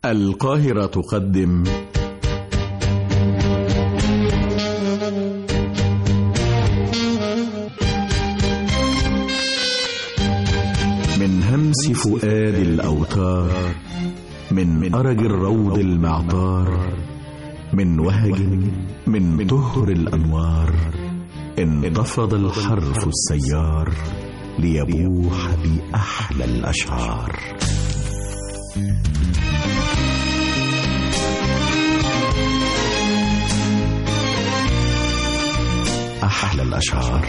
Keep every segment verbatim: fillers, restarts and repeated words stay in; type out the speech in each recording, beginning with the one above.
القاهرة تقدم من همس فؤاد الأوتار، من أرج الروض المعطار، من وهج من طهر الأنوار، انتفض الحرف السيار ليبوح بأحلى الأشعار. أحلى الأشعار.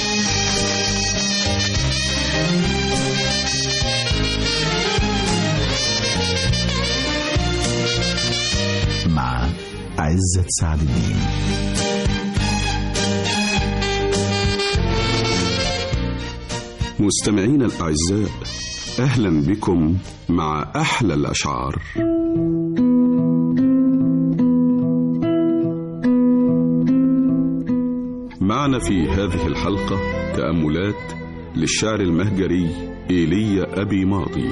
مع عزت سعد الدين. مستمعين الأعزاء، أهلا بكم مع أحلى الأشعار. معنا في هذه الحلقة تأملات للشاعر المهجري إيليا أبي ماضي.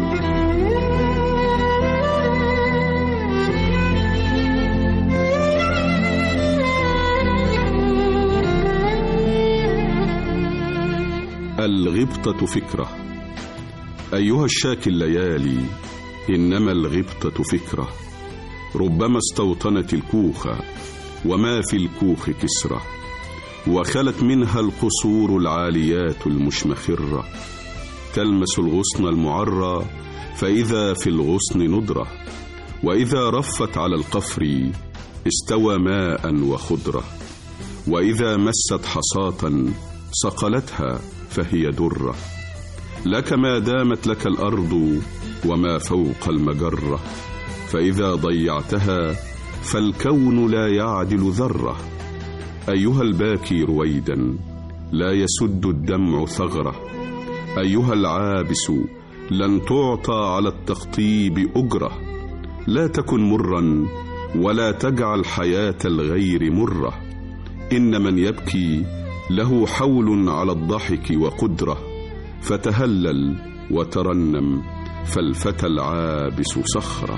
الغبطة فكرة. أيها الشاكي الليالي، إنما الغبطة فكرة، ربما استوطنت الكوخ وما في الكوخ كسرة، وخلت منها القصور العاليات المشمخرة، تلمس الغصن المعرى فإذا في الغصن ندرة، وإذا رفت على القفر استوى ماء وخضرة، وإذا مست حصاة صقلتها فهي درة، لك ما دامت لك الأرض وما فوق المجرة، فإذا ضيعتها فالكون لا يعدل ذرة. أيها الباكي رويدا، لا يسد الدمع ثغرة، أيها العابس لن تعطى على التخطيب أجرة، لا تكن مرا ولا تجعل حياة الغير مرة، إن من يبكي له حول على الضحك وقدرة، فتهلل وترنم فالفتى العابس صخرة.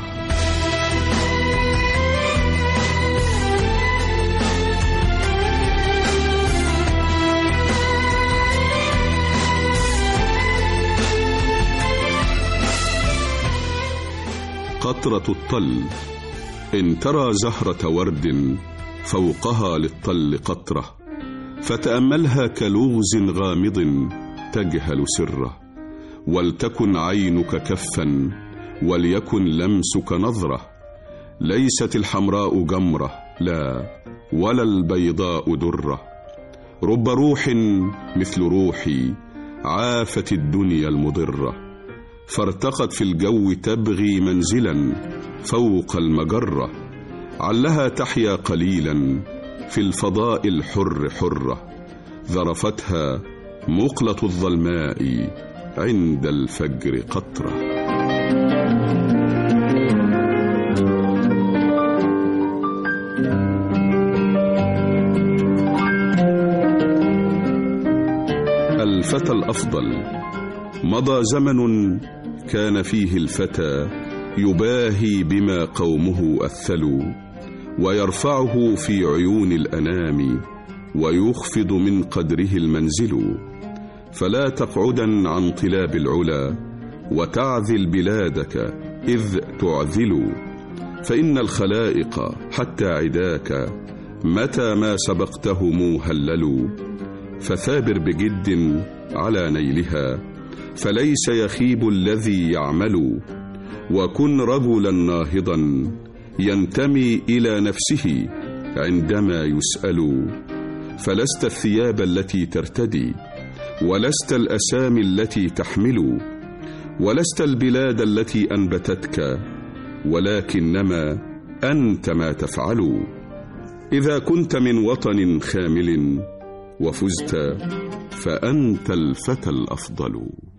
قطرة الطل. إن ترى زهرة ورد فوقها للطل قطرة، فتأملها كلغز غامض تجهل سره، ولتكن عينك كفا وليكن لمسك نظرة، ليست الحمراء جمرة لا ولا البيضاء درة، رب روح مثل روحي عافت الدنيا المضرة، فارتقت في الجو تبغي منزلا فوق المجرة، علها تحيا قليلا في الفضاء الحر حرة، ذرفتها مقلة الظلماء عند الفجر قطرة. الفتى الأفضل. مضى زمن كان فيه الفتى يباهي بما قومه أثلوا، ويرفعه في عيون الأنام ويخفض من قدره المنزل، فلا تقعدا عن طلاب العلا وتعذل بلادك إذ تعذل، فإن الخلائق حتى عداك متى ما سبقتهم هللوا، فثابر بجد على نيلها فليس يخيب الذي يعمل، وكن رجلا ناهضا ينتمي إلى نفسه عندما يسأل، فلست الثياب التي ترتدي، ولست الأسامي التي تحمل، ولست البلاد التي أنبتتك، ولكنما أنت ما تفعل. إذا كنت من وطن خامل وفزت فأنت الفتى الأفضل.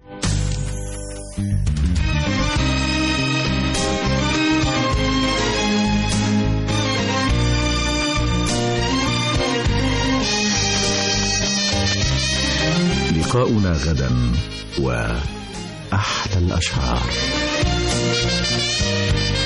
لقاؤنا غدا وأحلى الأشعار.